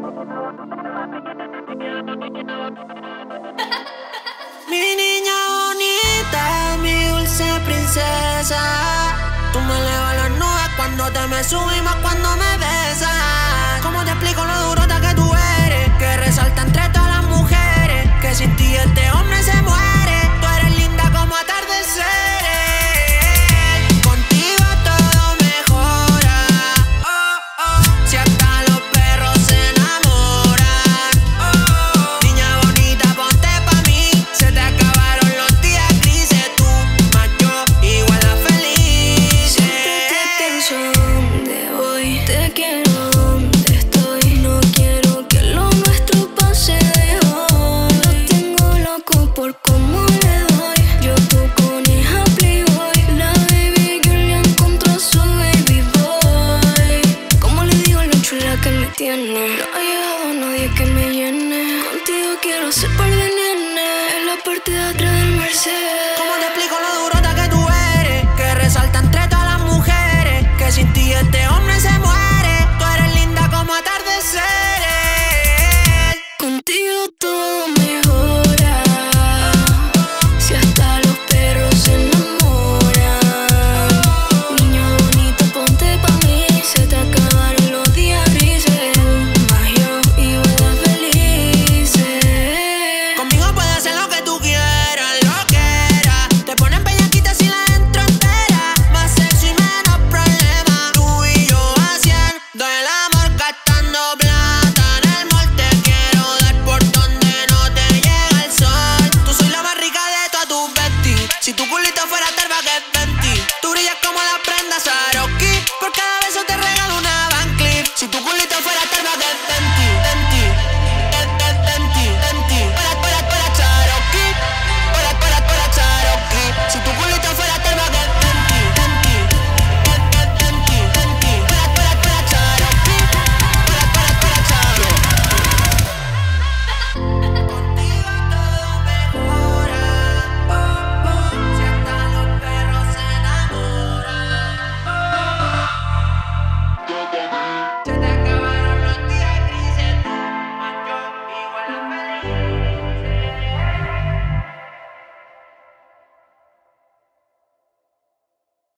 Mi niña bonita, mi dulce princesa. Tú me elevas las nubes cuando te me subes y más cuando me besas. ¿Cómo te explico lo durota que tú eres? Que resalta entre todas las mujeres. Que sin ti este hombre se muere. Tú eres linda como atardeceres. Contigo todo mejora. Oh, oh. Si hasta los perros se enamoran. Oh, oh. Niña bonita, ponte pa' mí. Se te acabaron los días grises. Tú, más yo, igual a feliz. Siempre te pienso donde voy. Te quiero donde estoy. No quiero que lo nuestro pase de hoy. Lo tengo loco por cómo le doy. Yo tu coneja playboy. La baby girl ya encontró a su baby boy. Como le digo lo chula que me tiene.